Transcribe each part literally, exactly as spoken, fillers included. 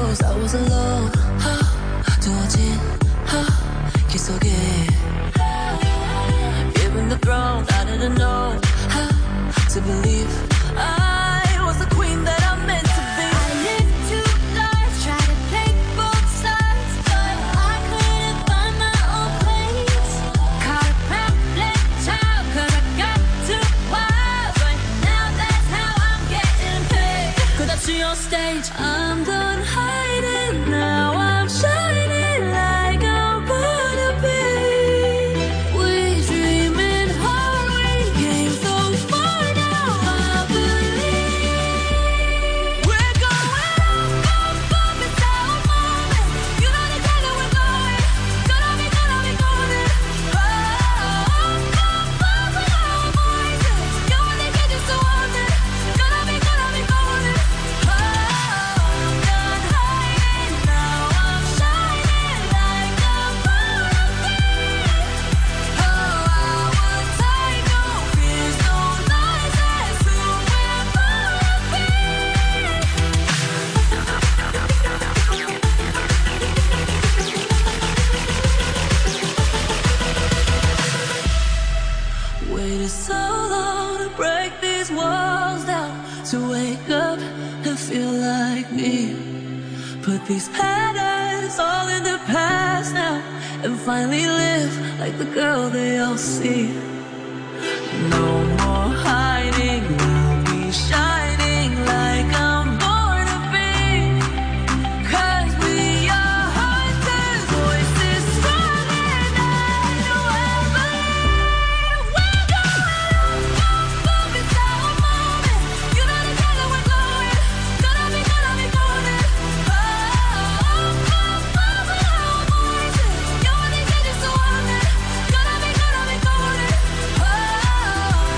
close, I was alone. 두어진 길 속에 given the throne, I didn't know how to believe I was the queen that I meant to be. I lived two lives, tried to play both sides, but I couldn't find my own place. Caught a problem child, cause I got too wild, but now that's how I'm getting paid. Cause I see on stage, I'm done hiding, now I'm shining like I'm born to be. We dreaming hard, we came so far, now I believe. we're going up, up, up, it's our moment. You know the color we're going. Gonna be, gonna be golden. Oh, up, up, up, with our voices. You only get used to one it. Gonna be, gonna be golden. Oh, I'm done hiding, now I'm shining like I'm born to be. Oh, I was tight, no fears, no lies, that's who we're born to be. Waited so long to break these walls down, to wake up and feel like me. Put these patterns all in the past now, and finally live like the girl they all see. No more hiding, I'll be shining like I'm born to be. Cause we are hunters, voices strong, and I know I believe. We're going up, up, up, it's our moment. You know the color we're glowing. Gonna be, gonna be golden. Oh, up, up, up, with our voices. You only get used to one it. Gonna be, gonna be golden. Oh,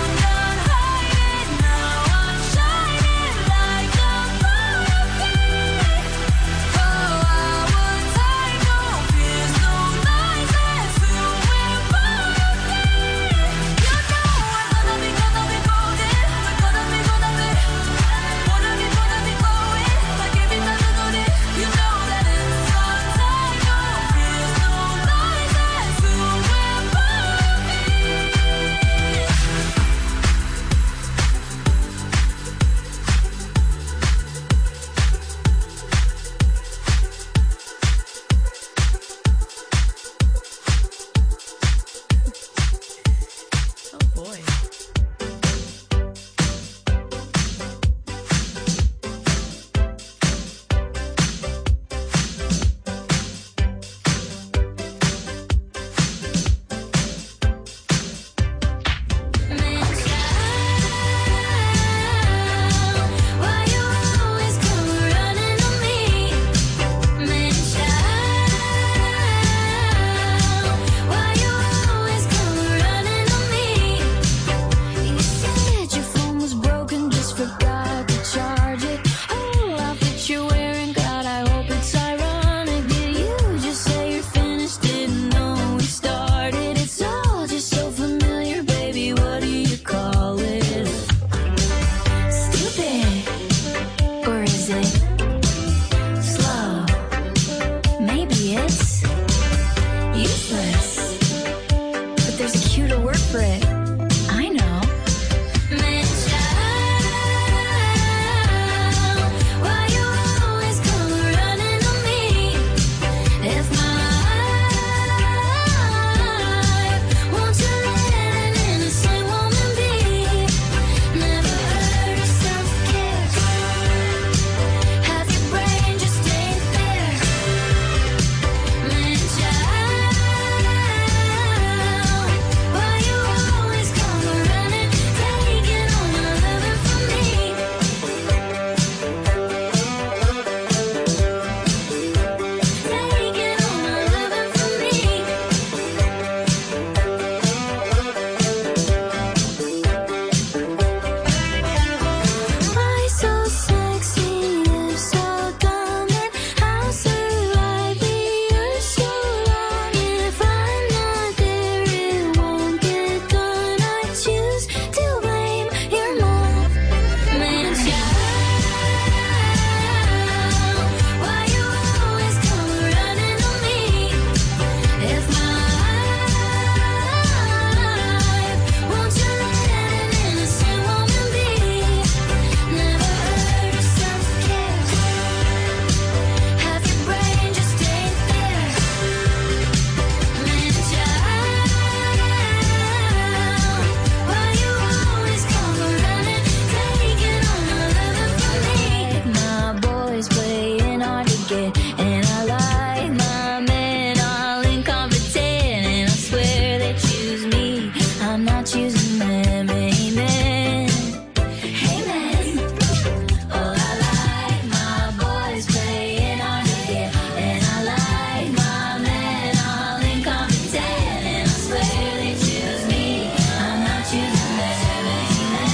I'm not choosing them, amen. Amen. Oh, I like my boys playing hard to get, and I like my men all incompetent, and I swear they choose me, I'm not choosing them, amen.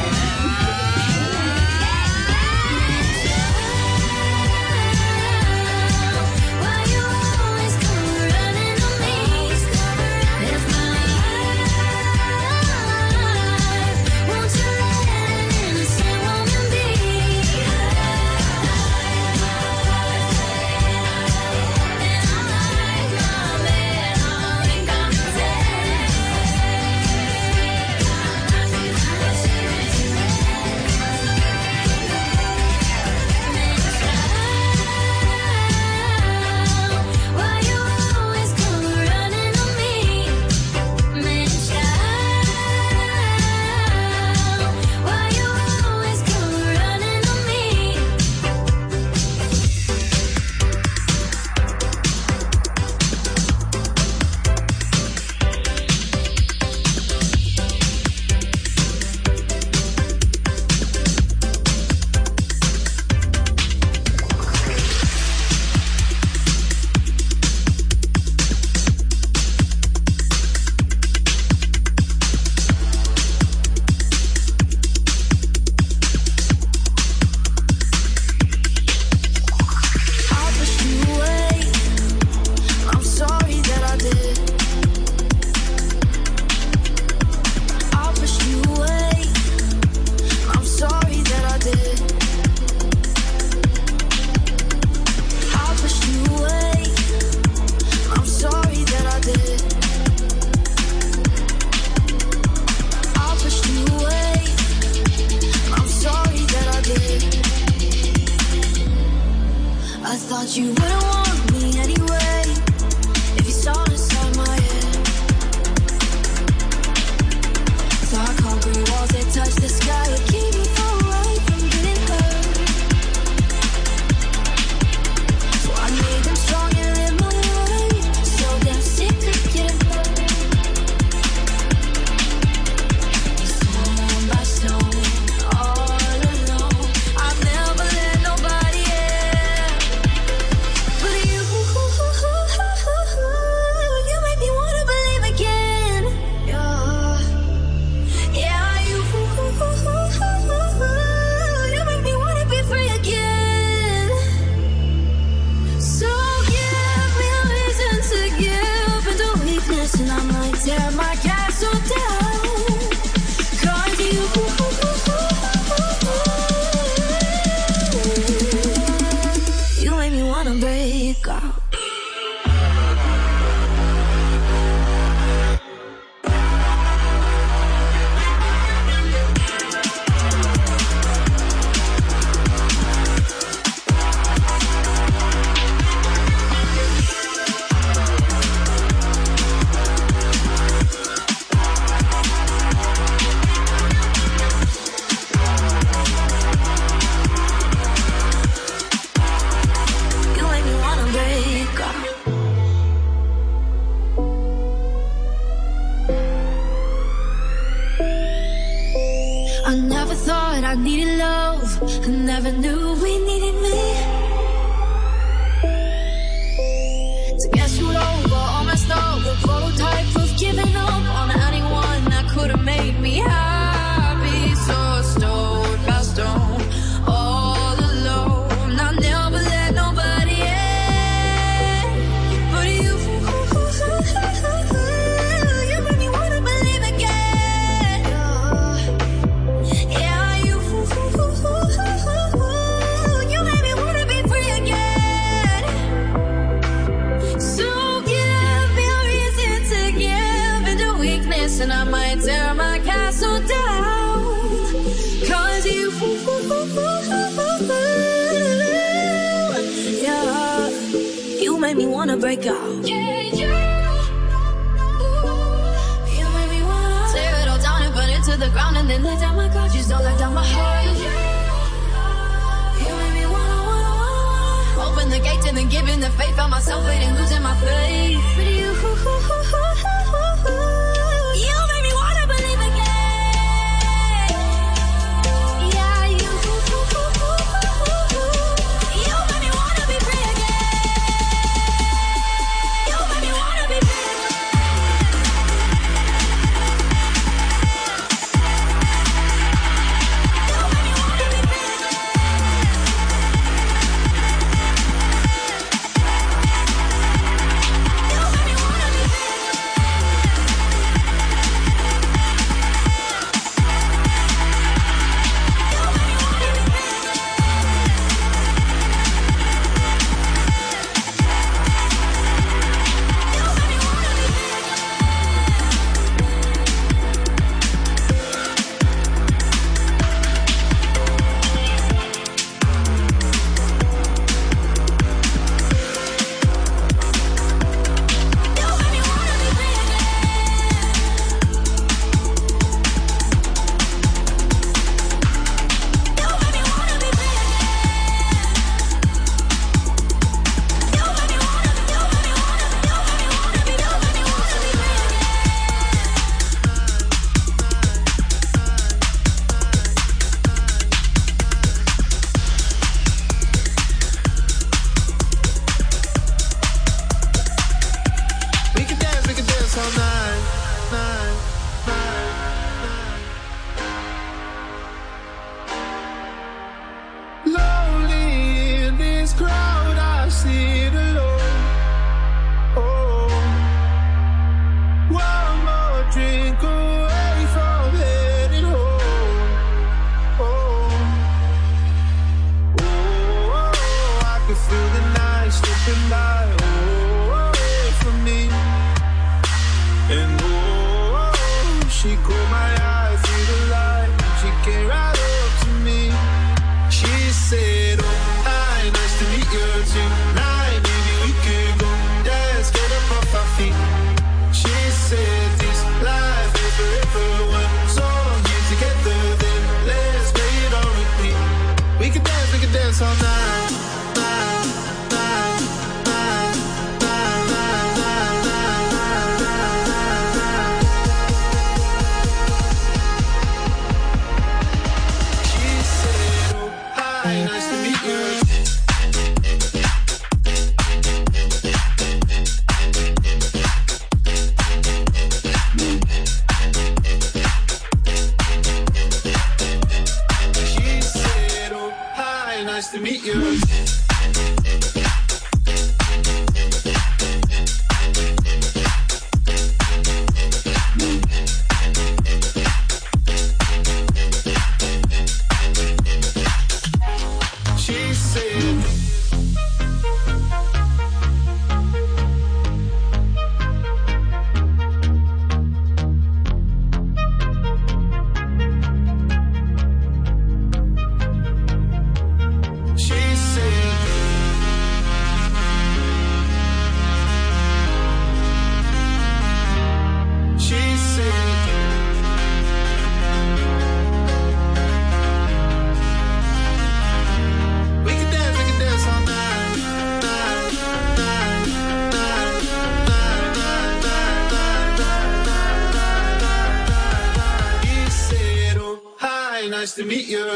Why you always come running on me? If my life, won't you let an innocent woman be? And I like my men all incompetent. Why you always come running on me? Man, child, why you always come running on me? I pushed you away. I'm sorry that I did. I pushed you away. I'm sorry that I did. I pushed you away. I'm sorry that I did. I pushed you away. I'm sorry that I did. I thought you wouldn't want me anyway if you saw inside my head. Thought concrete walls that touch the sky would keep me away from getting hurt. So I made them stronger in my way, so damn sick of getting hurt. Stone by stone, all alone, I've never let nobody in. But you, you make me wanna believe again. Yeah, yeah, you, you make me wanna be free again. So give me a reason to give into weakness, and I might tear my castle down. 'Cause you, you make me wanna break out. You make me wanna break out. I never thought I needed love. I never knew we needed me. To get screwed over, all messed up, the prototype of giving up on anyone that could have made me happy. So stone by stone, all alone, I never let nobody in. But you, you made me wanna believe again. Yeah, you, you made me wanna be free again. So give me a reason to give into weakness, and I might tear my castle down. 'Cause you, yeah, you made me wanna break out. Yeah, you, you made me wanna tear it all down and burn it to the ground, and then lay down my cards. Just don't let down my heart. You made me wanna, wanna, wanna open the gate and then giving the faith. Found myself waiting, losing my faith. But you, you made me wanna She caught my eye through the light. She came right up to me. She said, oh, hi, nice to meet you tonight. Maybe we could go dance, get up off our feet. She said, this life is forever. One song here together, then let's play it on repeat. We could dance, we could dance all night. Night, night, night, night, night, night, night, night, night. She said, oh, hi, nice to meet you. Nice to meet you. She said, nice to meet you.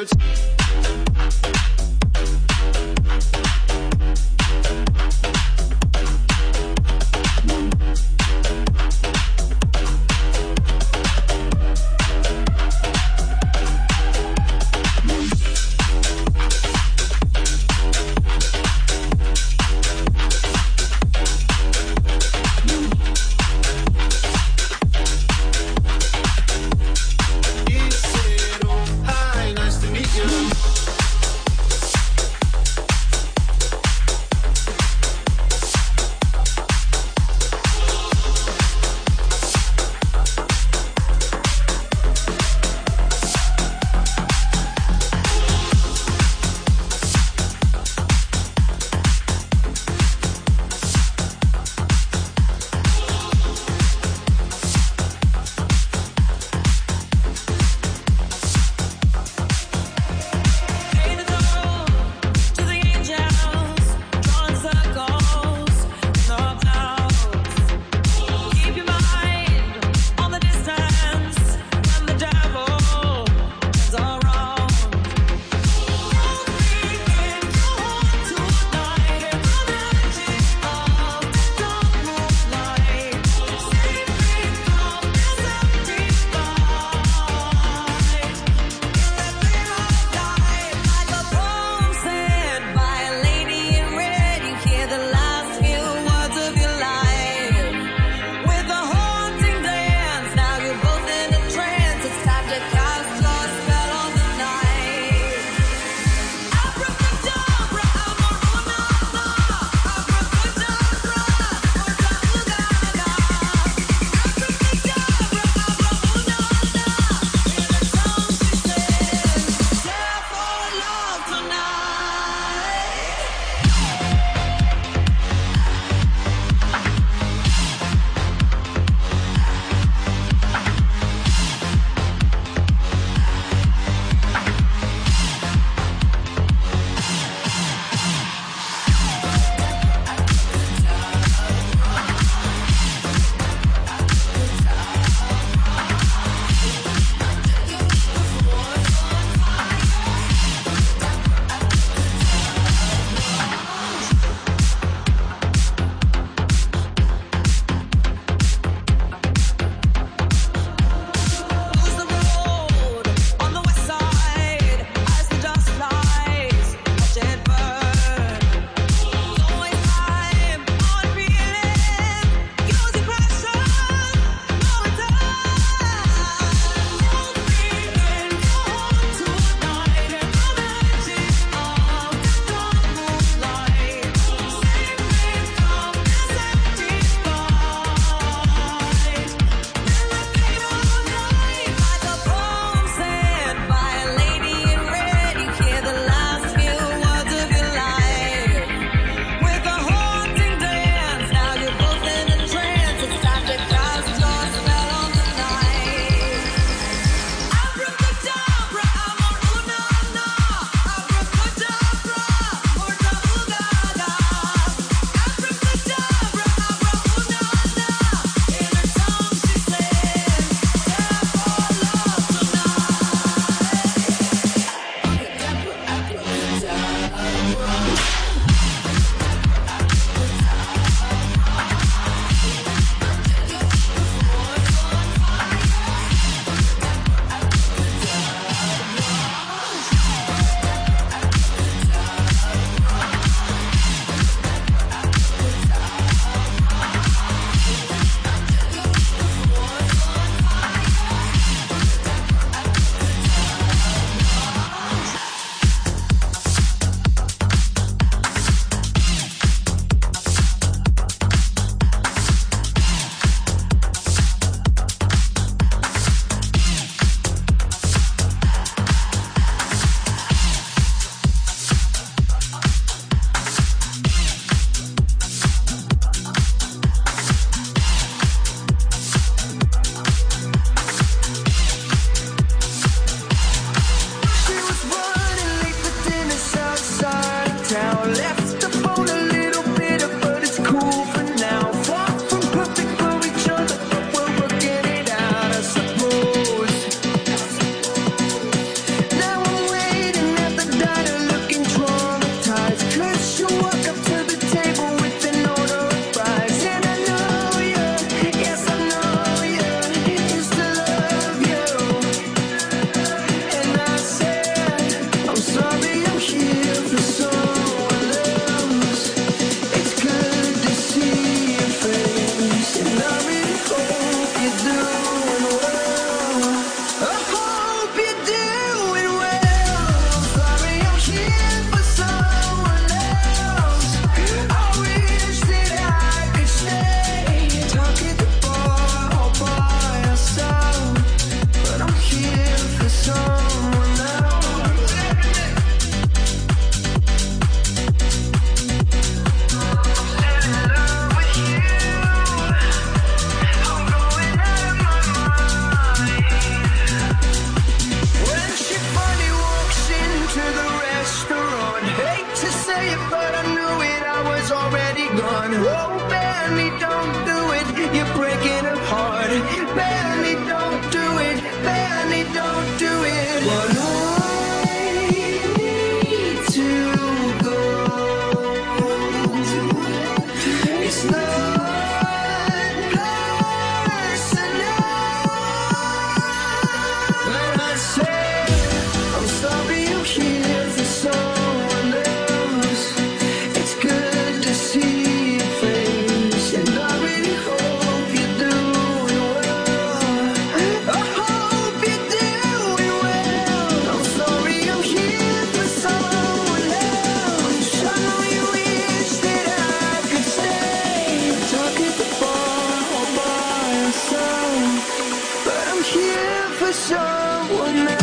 someone else.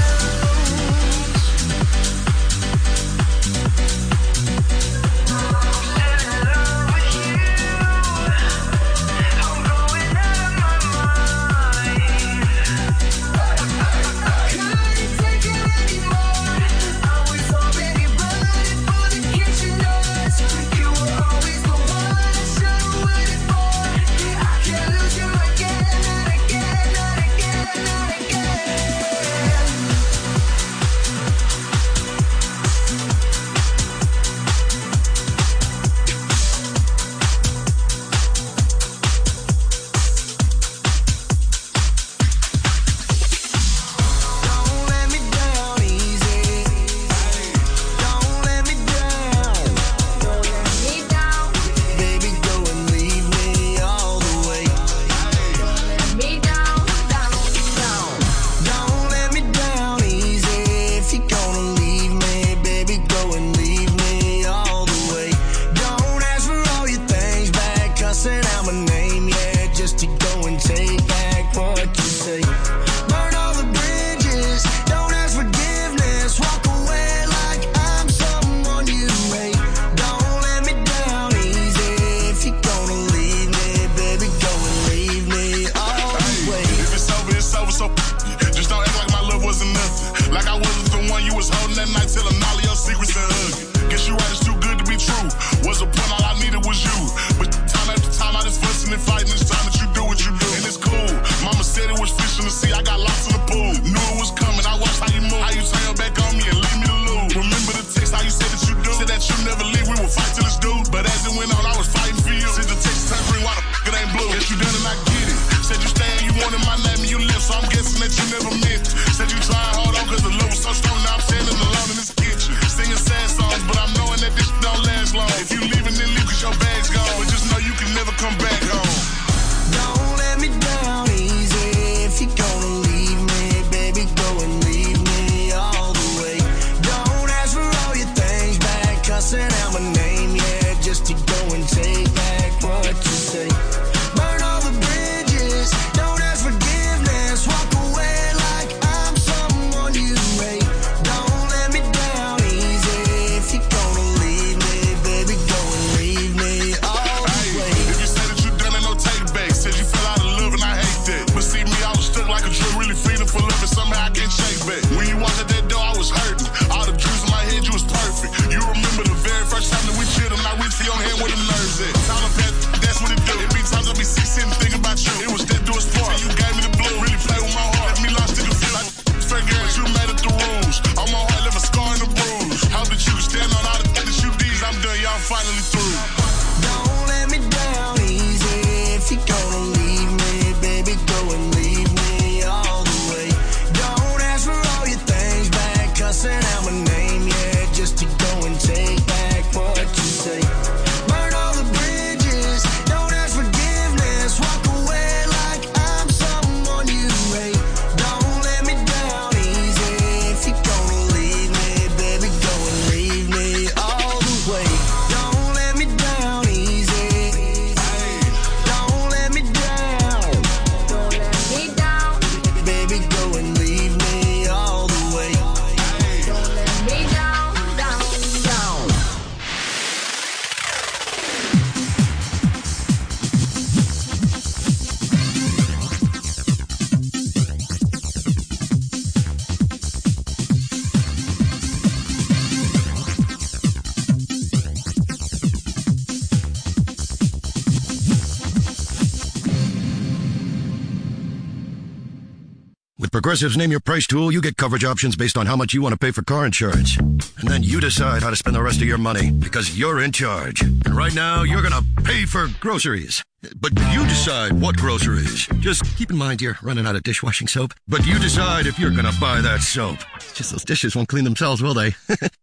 Progressive's Name Your Price tool, you get coverage options based on how much you want to pay for car insurance. And then you decide how to spend the rest of your money, because you're in charge. And right now, you're going to pay for groceries. But you decide what groceries. Just keep in mind you're running out of dishwashing soap. But you decide if you're going to buy that soap. It's just those dishes won't clean themselves, will they?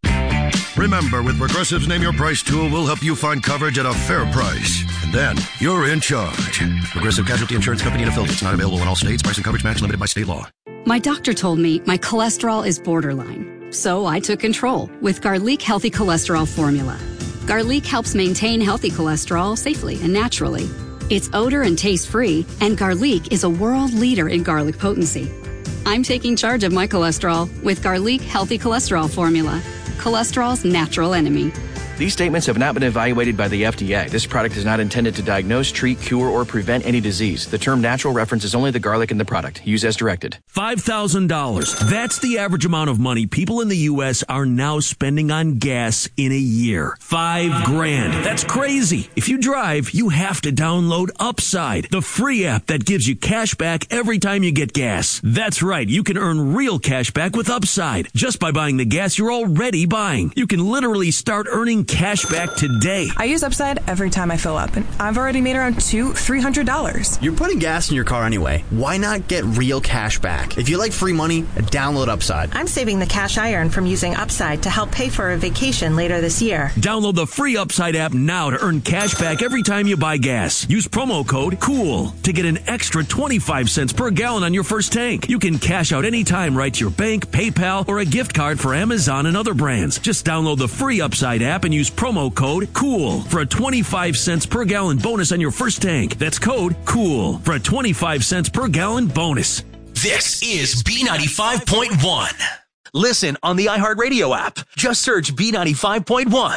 Remember, with Progressive's Name Your Price tool, we'll help you find coverage at a fair price. And then, you're in charge. Progressive Casualty Insurance Company and affiliates. Not available in all states. Price and coverage match limited by state law. My doctor told me my cholesterol is borderline. So I took control with Garlic Healthy Cholesterol Formula. Garlic helps maintain healthy cholesterol safely and naturally. It's odor and taste-free, and Garlic is a world leader in garlic potency. I'm taking charge of my cholesterol with Garlic Healthy Cholesterol Formula. Cholesterol's natural enemy. These statements have not been evaluated by the F D A. This product is not intended to diagnose, treat, cure, or prevent any disease. The term natural references only the garlic in the product. Use as directed. five thousand dollars. That's the average amount of money people in the U S are now spending on gas in a year. Five grand. That's crazy. If you drive, you have to download Upside, the free app that gives you cash back every time you get gas. That's right. You can earn real cash back with Upside just by buying the gas you're already buying. You can literally start earning cash back today. I use Upside every time I fill up, and I've already made around two, three hundred dollars. You're putting gas in your car anyway. Why not get real cash back? If you like free money, download Upside. I'm saving the cash I earn from using Upside to help pay for a vacation later this year. Download the free Upside app now to earn cash back every time you buy gas. Use promo code COOL to get an extra twenty-five cents per gallon on your first tank. You can cash out anytime right to your bank, PayPal, or a gift card for Amazon and other brands. Just download the free Upside app and use promo code COOL for a twenty-five cents per gallon bonus on your first tank. That's code COOL for a twenty-five cents per gallon bonus. This is B ninety-five point one. Listen on the iHeartRadio app. Just search B ninety-five point one.